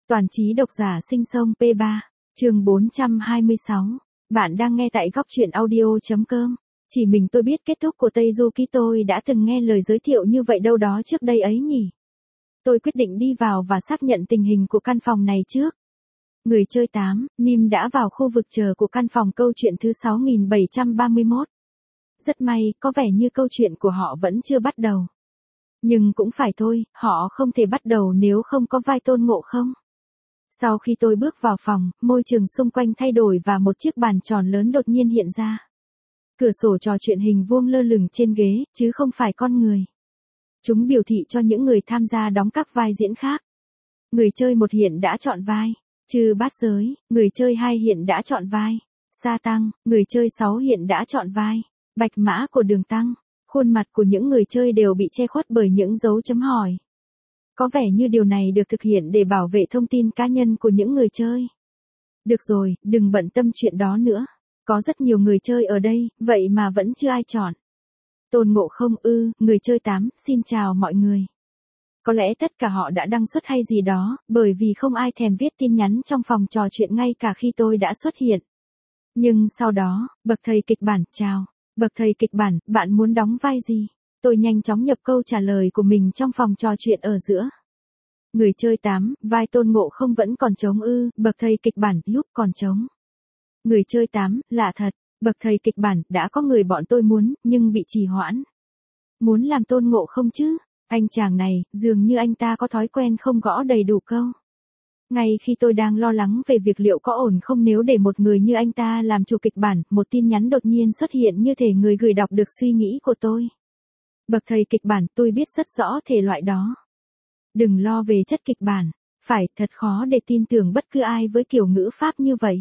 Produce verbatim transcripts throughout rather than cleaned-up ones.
Toàn trí độc giả sinh sông P ba, chương bốn trăm hai mươi sáu. Bạn đang nghe tại góc truyện audio.com. Chỉ mình tôi biết kết thúc của Tây Du Ký, tôi đã từng nghe lời giới thiệu như vậy đâu đó trước đây ấy nhỉ. Tôi quyết định đi vào và xác nhận tình hình của căn phòng này trước. Người chơi tám, Nim đã vào khu vực chờ của căn phòng câu chuyện thứ sáu nghìn bảy trăm ba mươi mốt. Rất may, có vẻ như câu chuyện của họ vẫn chưa bắt đầu. Nhưng cũng phải thôi, họ không thể bắt đầu nếu không có vai Tôn Ngộ Không. Sau khi tôi bước vào phòng, môi trường xung quanh thay đổi và một chiếc bàn tròn lớn đột nhiên hiện ra. Cửa sổ trò chuyện hình vuông lơ lửng trên ghế, chứ không phải con người. Chúng biểu thị cho những người tham gia đóng các vai diễn khác. Người chơi một hiện đã chọn vai Chư Bát Giới, người chơi hai hiện đã chọn vai Sa Tăng, người chơi sáu hiện đã chọn vai Bạch Mã của Đường Tăng. Khuôn mặt của những người chơi đều bị che khuất bởi những dấu chấm hỏi. Có vẻ như điều này được thực hiện để bảo vệ thông tin cá nhân của những người chơi. Được rồi, đừng bận tâm chuyện đó nữa. Có rất nhiều người chơi ở đây, vậy mà vẫn chưa ai chọn. Tôn Ngộ Không ư, người chơi tám, xin chào mọi người. Có lẽ tất cả họ đã đăng xuất hay gì đó, bởi vì không ai thèm viết tin nhắn trong phòng trò chuyện ngay cả khi tôi đã xuất hiện. Nhưng sau đó, bậc thầy kịch bản, chào. Bậc thầy kịch bản, bạn muốn đóng vai gì? Tôi nhanh chóng nhập câu trả lời của mình trong phòng trò chuyện ở giữa. Người chơi tám, vai Tôn Ngộ Không vẫn còn trống ư, bậc thầy kịch bản, giúp còn trống. Người chơi tám, lạ thật, bậc thầy kịch bản, đã có người bọn tôi muốn, nhưng bị trì hoãn. Muốn làm Tôn Ngộ Không chứ? Anh chàng này, dường như anh ta có thói quen không gõ đầy đủ câu. Ngay khi tôi đang lo lắng về việc liệu có ổn không nếu để một người như anh ta làm chủ kịch bản, một tin nhắn đột nhiên xuất hiện như thể người gửi đọc được suy nghĩ của tôi. Bậc thầy kịch bản, tôi biết rất rõ thể loại đó. Đừng lo về chất kịch bản. Phải, thật khó để tin tưởng bất cứ ai với kiểu ngữ pháp như vậy.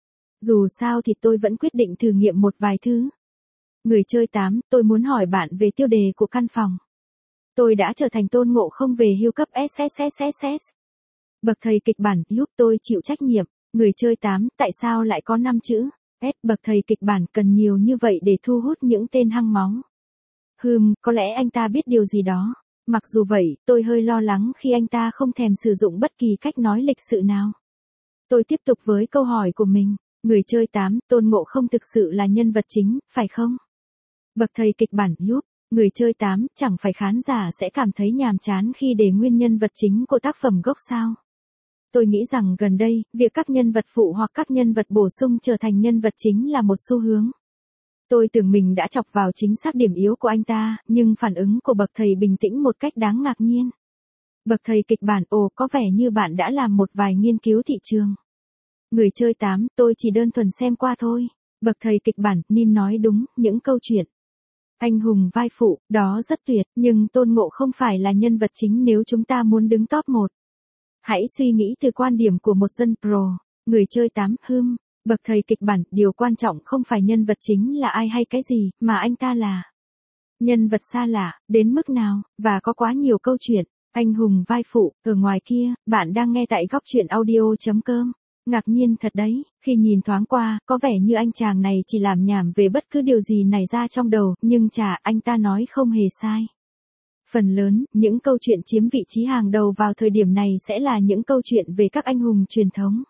Dù sao thì tôi vẫn quyết định thử nghiệm một vài thứ. Người chơi tám, tôi muốn hỏi bạn về tiêu đề của căn phòng. Tôi đã trở thành Tôn Ngộ Không về hưu cấp ét ét ét ét ét. Bậc thầy kịch bản, giúp tôi chịu trách nhiệm. Người chơi tám, tại sao lại có năm chữ S? Bậc thầy kịch bản cần nhiều như vậy để thu hút những tên hăng máu. Hừm, có lẽ anh ta biết điều gì đó. Mặc dù vậy, tôi hơi lo lắng khi anh ta không thèm sử dụng bất kỳ cách nói lịch sự nào. Tôi tiếp tục với câu hỏi của mình. Người chơi tám, Tôn Ngộ Không thực sự là nhân vật chính, phải không? Bậc thầy kịch bản, giúp. Người chơi tám, chẳng phải khán giả sẽ cảm thấy nhàm chán khi để nguyên nhân vật chính của tác phẩm gốc sao? Tôi nghĩ rằng gần đây, việc các nhân vật phụ hoặc các nhân vật bổ sung trở thành nhân vật chính là một xu hướng. Tôi tưởng mình đã chọc vào chính xác điểm yếu của anh ta, nhưng phản ứng của bậc thầy bình tĩnh một cách đáng ngạc nhiên. Bậc thầy kịch bản, ồ, có vẻ như bạn đã làm một vài nghiên cứu thị trường. Người chơi tám, tôi chỉ đơn thuần xem qua thôi. Bậc thầy kịch bản, Nim nói đúng, những câu chuyện anh hùng vai phụ, đó rất tuyệt, nhưng Tôn Ngộ không phải là nhân vật chính nếu chúng ta muốn đứng top một. Hãy suy nghĩ từ quan điểm của một dân pro. Người chơi tám, hưm, bậc thầy kịch bản, điều quan trọng không phải nhân vật chính là ai hay cái gì, mà anh ta là nhân vật xa lạ, đến mức nào, và có quá nhiều câu chuyện, anh hùng vai phụ, ở ngoài kia, bạn đang nghe tại góc truyện audio.com. Ngạc nhiên thật đấy, khi nhìn thoáng qua, có vẻ như anh chàng này chỉ làm nhảm về bất cứ điều gì nảy ra trong đầu, nhưng chà, anh ta nói không hề sai. Phần lớn, những câu chuyện chiếm vị trí hàng đầu vào thời điểm này sẽ là những câu chuyện về các anh hùng truyền thống.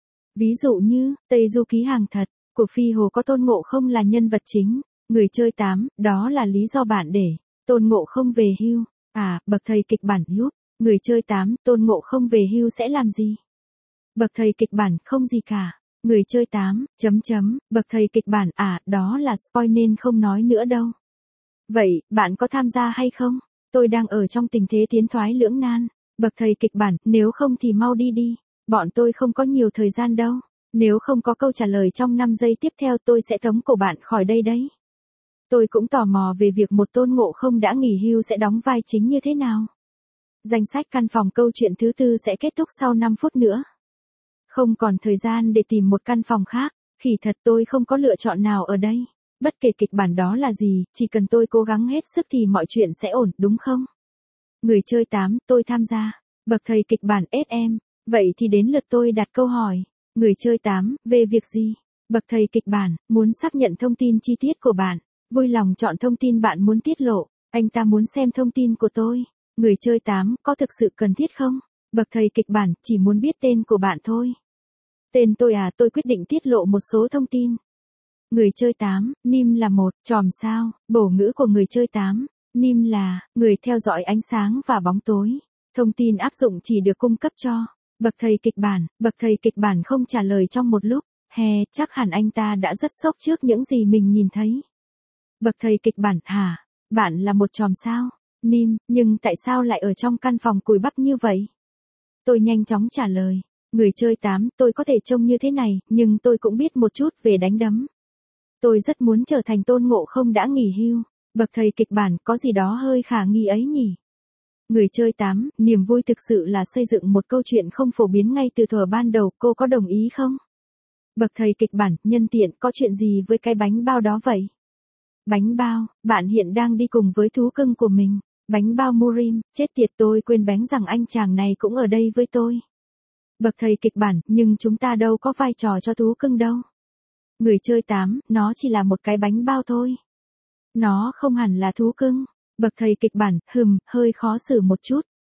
Ví dụ như, Tây Du Ký hàng thật, của Phi Hồ có Tôn Ngộ Không là nhân vật chính. Người chơi tám, đó là lý do bạn để Tôn Ngộ Không về hưu. À, bậc thầy kịch bản, giúp. Người chơi tám, Tôn Ngộ Không về hưu sẽ làm gì? Bậc thầy kịch bản, không gì cả. Người chơi tám, chấm chấm, bậc thầy kịch bản, à, đó là spoil nên không nói nữa đâu. Vậy, bạn có tham gia hay không? Tôi đang ở trong tình thế tiến thoái lưỡng nan. Bậc thầy kịch bản, nếu không thì mau đi đi. Bọn tôi không có nhiều thời gian đâu. Nếu không có câu trả lời trong năm giây tiếp theo tôi sẽ tống cổ bạn khỏi đây đấy. Tôi cũng tò mò về việc một Tôn Ngộ Không đã nghỉ hưu sẽ đóng vai chính như thế nào. Danh sách căn phòng câu chuyện thứ tư sẽ kết thúc sau năm phút nữa. Không còn thời gian để tìm một căn phòng khác, khỉ thật tôi không có lựa chọn nào ở đây. Bất kể kịch bản đó là gì, chỉ cần tôi cố gắng hết sức thì mọi chuyện sẽ ổn, đúng không? Người chơi tám, tôi tham gia. Bậc thầy kịch bản ét em, vậy thì đến lượt tôi đặt câu hỏi. Người chơi tám, về việc gì? Bậc thầy kịch bản, muốn xác nhận thông tin chi tiết của bạn. Vui lòng chọn thông tin bạn muốn tiết lộ. Anh ta muốn xem thông tin của tôi. Người chơi tám, có thực sự cần thiết không? Bậc thầy kịch bản, chỉ muốn biết tên của bạn thôi. Tên tôi à, tôi quyết định tiết lộ một số thông tin. Người chơi tám, Nim là một, chòm sao, bổ ngữ của người chơi tám, Nim là, người theo dõi ánh sáng và bóng tối. Thông tin áp dụng chỉ được cung cấp cho bậc thầy kịch bản, bậc thầy kịch bản không trả lời trong một lúc, hè, chắc hẳn anh ta đã rất sốc trước những gì mình nhìn thấy. Bậc thầy kịch bản, hả? Bạn là một chòm sao? Nim, nhưng tại sao lại ở trong căn phòng cùi bắp như vậy? Tôi nhanh chóng trả lời. Người chơi tám, tôi có thể trông như thế này, nhưng tôi cũng biết một chút về đánh đấm. Tôi rất muốn trở thành Tôn Ngộ Không đã nghỉ hưu. Bậc thầy kịch bản, có gì đó hơi khả nghi ấy nhỉ? Người chơi tám, niềm vui thực sự là xây dựng một câu chuyện không phổ biến ngay từ thuở ban đầu, cô có đồng ý không? Bậc thầy kịch bản, nhân tiện, có chuyện gì với cái bánh bao đó vậy? Bánh bao, bạn hiện đang đi cùng với thú cưng của mình. Bánh bao Murim, chết tiệt, tôi quên bén rằng anh chàng này cũng ở đây với tôi. Bậc thầy kịch bản, nhưng chúng ta đâu có vai trò cho thú cưng đâu. Người chơi tám, nó chỉ là một cái bánh bao thôi. Nó không hẳn là thú cưng. Bậc thầy kịch bản, hừm, hơi khó xử một chút.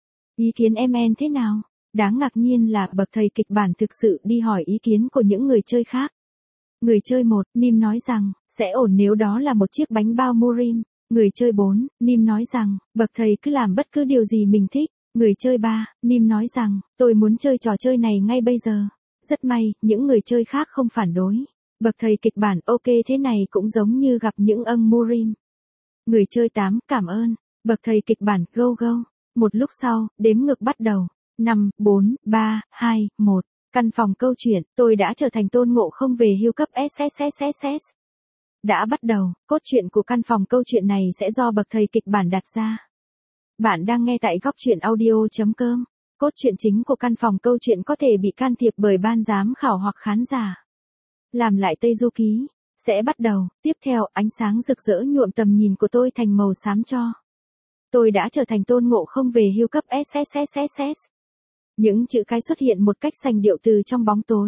Ý kiến em en thế nào? Đáng ngạc nhiên là bậc thầy kịch bản thực sự đi hỏi ý kiến của những người chơi khác. Người chơi một, Nim nói rằng, sẽ ổn nếu đó là một chiếc bánh bao Murim. Người chơi bốn, Nim nói rằng, bậc thầy cứ làm bất cứ điều gì mình thích. Người chơi ba, Nim nói rằng, tôi muốn chơi trò chơi này ngay bây giờ. Rất may, những người chơi khác không phản đối. Bậc thầy kịch bản, ok, thế này cũng giống như gặp những âng Murim. Người chơi tám, cảm ơn. Bậc thầy kịch bản, go go. Một lúc sau, đếm ngược bắt đầu. năm, bốn, ba, hai, một. Căn phòng câu chuyện, tôi đã trở thành Tôn Ngộ Không về hưu cấp ét ét ét ét ét. Đã bắt đầu, cốt truyện của căn phòng câu chuyện này sẽ do bậc thầy kịch bản đặt ra. Bạn đang nghe tại góc truyện audio.com. Cốt truyện chính của căn phòng câu chuyện có thể bị can thiệp bởi ban giám khảo hoặc khán giả. Làm lại Tây Du Ký. Sẽ bắt đầu, tiếp theo, ánh sáng rực rỡ nhuộm tầm nhìn của tôi thành màu xám cho. Tôi đã trở thành Tôn Ngộ Không về hưu cấp ét ét ét ét ét. Những chữ cái xuất hiện một cách sành điệu từ trong bóng tối.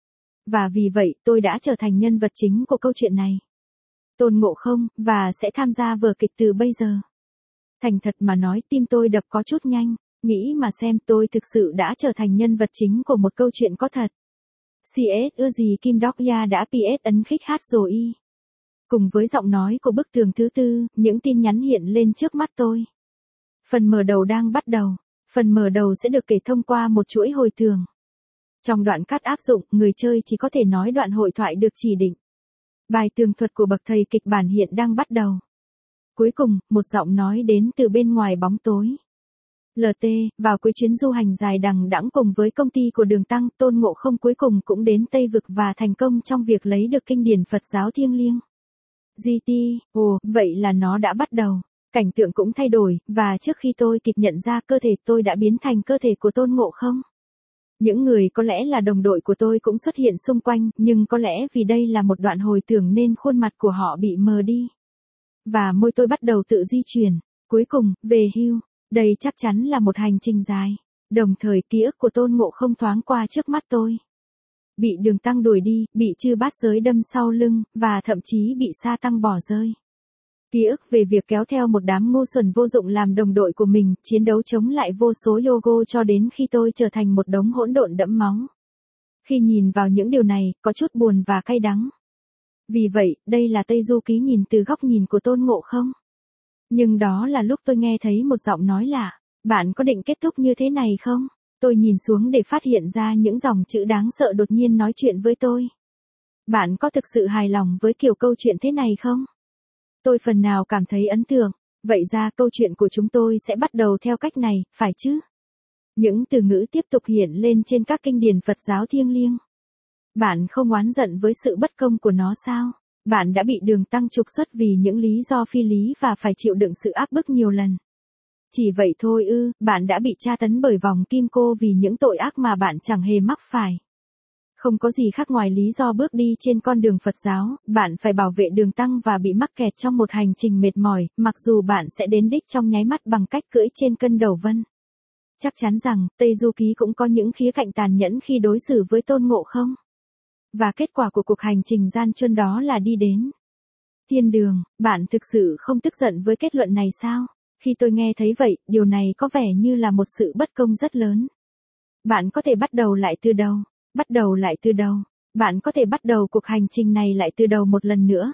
Và vì vậy, tôi đã trở thành nhân vật chính của câu chuyện này. Tôn Ngộ Không, và sẽ tham gia vở kịch từ bây giờ. Thành thật mà nói, tim tôi đập có chút nhanh, nghĩ mà xem, tôi thực sự đã trở thành nhân vật chính của một câu chuyện có thật. xê ét ưa gì Kim Đốc Ya đã pê ét ấn khích hát rồi y. Cùng với giọng nói của bức tường thứ tư, những tin nhắn hiện lên trước mắt tôi. Phần mở đầu đang bắt đầu. Phần mở đầu sẽ được kể thông qua một chuỗi hồi tưởng. Trong đoạn cắt áp dụng, người chơi chỉ có thể nói đoạn hội thoại được chỉ định. Bài tường thuật của bậc thầy kịch bản hiện đang bắt đầu. Cuối cùng, một giọng nói đến từ bên ngoài bóng tối. lờ tê, vào cuối chuyến du hành dài đằng đẵng cùng với công ty của Đường Tăng, Tôn Ngộ Không cuối cùng cũng đến Tây Vực và thành công trong việc lấy được kinh điển Phật giáo thiêng liêng. giê tê, ồ, vậy là nó đã bắt đầu. Cảnh tượng cũng thay đổi, và trước khi tôi kịp nhận ra cơ thể tôi đã biến thành cơ thể của Tôn Ngộ Không. Những người có lẽ là đồng đội của tôi cũng xuất hiện xung quanh, nhưng có lẽ vì đây là một đoạn hồi tưởng nên khuôn mặt của họ bị mờ đi. Và môi tôi bắt đầu tự di chuyển. Cuối cùng, về hưu. Đây chắc chắn là một hành trình dài. Đồng thời ký ức của Tôn Ngộ Không thoáng qua trước mắt tôi. Bị Đường Tăng đuổi đi, bị Chư Bát Giới đâm sau lưng, và thậm chí bị Sa Tăng bỏ rơi. Ký ức về việc kéo theo một đám ngu xuẩn vô dụng làm đồng đội của mình, chiến đấu chống lại vô số yogo cho đến khi tôi trở thành một đống hỗn độn đẫm máu. Khi nhìn vào những điều này, có chút buồn và cay đắng. Vì vậy, đây là Tây Du Ký nhìn từ góc nhìn của Tôn Ngộ Không. Nhưng đó là lúc tôi nghe thấy một giọng nói lạ. Bạn có định kết thúc như thế này không? Tôi nhìn xuống để phát hiện ra những dòng chữ đáng sợ đột nhiên nói chuyện với tôi. Bạn có thực sự hài lòng với kiểu câu chuyện thế này không? Tôi phần nào cảm thấy ấn tượng. Vậy ra câu chuyện của chúng tôi sẽ bắt đầu theo cách này, phải chứ? Những từ ngữ tiếp tục hiện lên trên các kinh điển Phật giáo thiêng liêng. Bạn không oán giận với sự bất công của nó sao? Bạn đã bị Đường Tăng trục xuất vì những lý do phi lý và phải chịu đựng sự áp bức nhiều lần. Chỉ vậy thôi ư, bạn đã bị tra tấn bởi vòng kim cô vì những tội ác mà bạn chẳng hề mắc phải. Không có gì khác ngoài lý do bước đi trên con đường Phật giáo, bạn phải bảo vệ Đường Tăng và bị mắc kẹt trong một hành trình mệt mỏi, mặc dù bạn sẽ đến đích trong nháy mắt bằng cách cưỡi trên cân đầu vân. Chắc chắn rằng, Tây Du Ký cũng có những khía cạnh tàn nhẫn khi đối xử với Tôn Ngộ Không. Và kết quả của cuộc hành trình gian truân đó là đi đến thiên đường. Bạn thực sự không tức giận với kết luận này sao? Khi tôi nghe thấy vậy, điều này có vẻ như là một sự bất công rất lớn. Bạn có thể bắt đầu lại từ đầu, bắt đầu lại từ đầu, bạn có thể bắt đầu cuộc hành trình này lại từ đầu một lần nữa.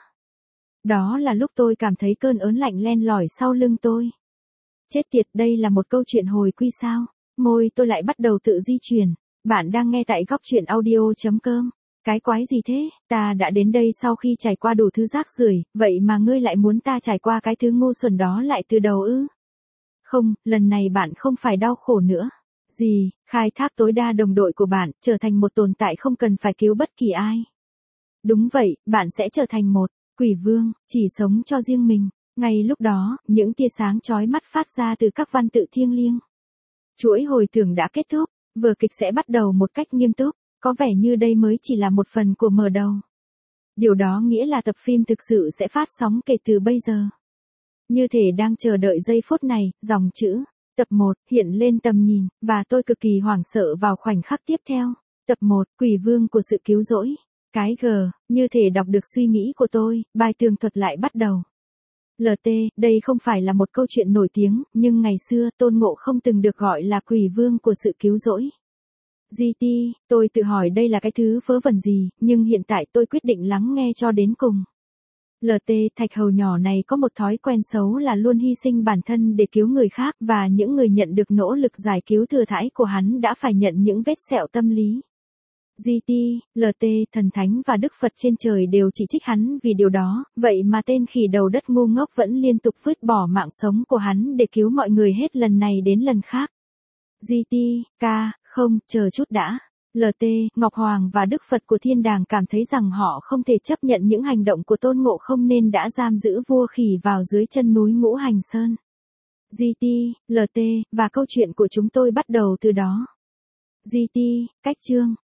Đó là lúc tôi cảm thấy cơn ớn lạnh len lỏi sau lưng tôi. Chết tiệt, đây là một câu chuyện hồi quy sao? Môi tôi lại bắt đầu tự di chuyển. Bạn đang nghe tại góc chuyện audio.com. Cái quái gì thế? Ta đã đến đây sau khi trải qua đủ thứ rác rưởi, vậy mà ngươi lại muốn ta trải qua cái thứ ngu xuẩn đó lại từ đầu ư? Không, lần này bạn không phải đau khổ nữa. Gì, khai thác tối đa đồng đội của bạn, trở thành một tồn tại không cần phải cứu bất kỳ ai. Đúng vậy, bạn sẽ trở thành một quỷ vương, chỉ sống cho riêng mình. Ngay lúc đó, những tia sáng chói mắt phát ra từ các văn tự thiêng liêng. Chuỗi hồi tưởng đã kết thúc, vở kịch sẽ bắt đầu một cách nghiêm túc, có vẻ như đây mới chỉ là một phần của mở đầu. Điều đó nghĩa là tập phim thực sự sẽ phát sóng kể từ bây giờ. Như thể đang chờ đợi giây phút này, dòng chữ tập một hiện lên tầm nhìn, và tôi cực kỳ hoảng sợ vào khoảnh khắc tiếp theo. Tập một, Quỷ Vương của sự cứu rỗi. Cái G, như thể đọc được suy nghĩ của tôi, bài tường thuật lại bắt đầu. lờ tê, đây không phải là một câu chuyện nổi tiếng, nhưng ngày xưa Tôn Ngộ không từng được gọi là Quỷ Vương của sự cứu rỗi. giê tê, tôi tự hỏi đây là cái thứ vớ vẩn gì, nhưng hiện tại tôi quyết định lắng nghe cho đến cùng. lờ tê, thạch hầu nhỏ này có một thói quen xấu là luôn hy sinh bản thân để cứu người khác, và những người nhận được nỗ lực giải cứu thừa thãi của hắn đã phải nhận những vết sẹo tâm lý. giê tê, lờ tê, thần thánh và Đức Phật trên trời đều chỉ trích hắn vì điều đó, vậy mà tên khỉ đầu đất ngu ngốc vẫn liên tục vứt bỏ mạng sống của hắn để cứu mọi người hết lần này đến lần khác. giê tê, ca, không, chờ chút đã. lờ tê, Ngọc Hoàng và Đức Phật của thiên đàng cảm thấy rằng họ không thể chấp nhận những hành động của Tôn Ngộ không nên đã giam giữ vua khỉ vào dưới chân núi Ngũ Hành Sơn. giê tê, lờ tê, và câu chuyện của chúng tôi bắt đầu từ đó. giê tê, cách chương.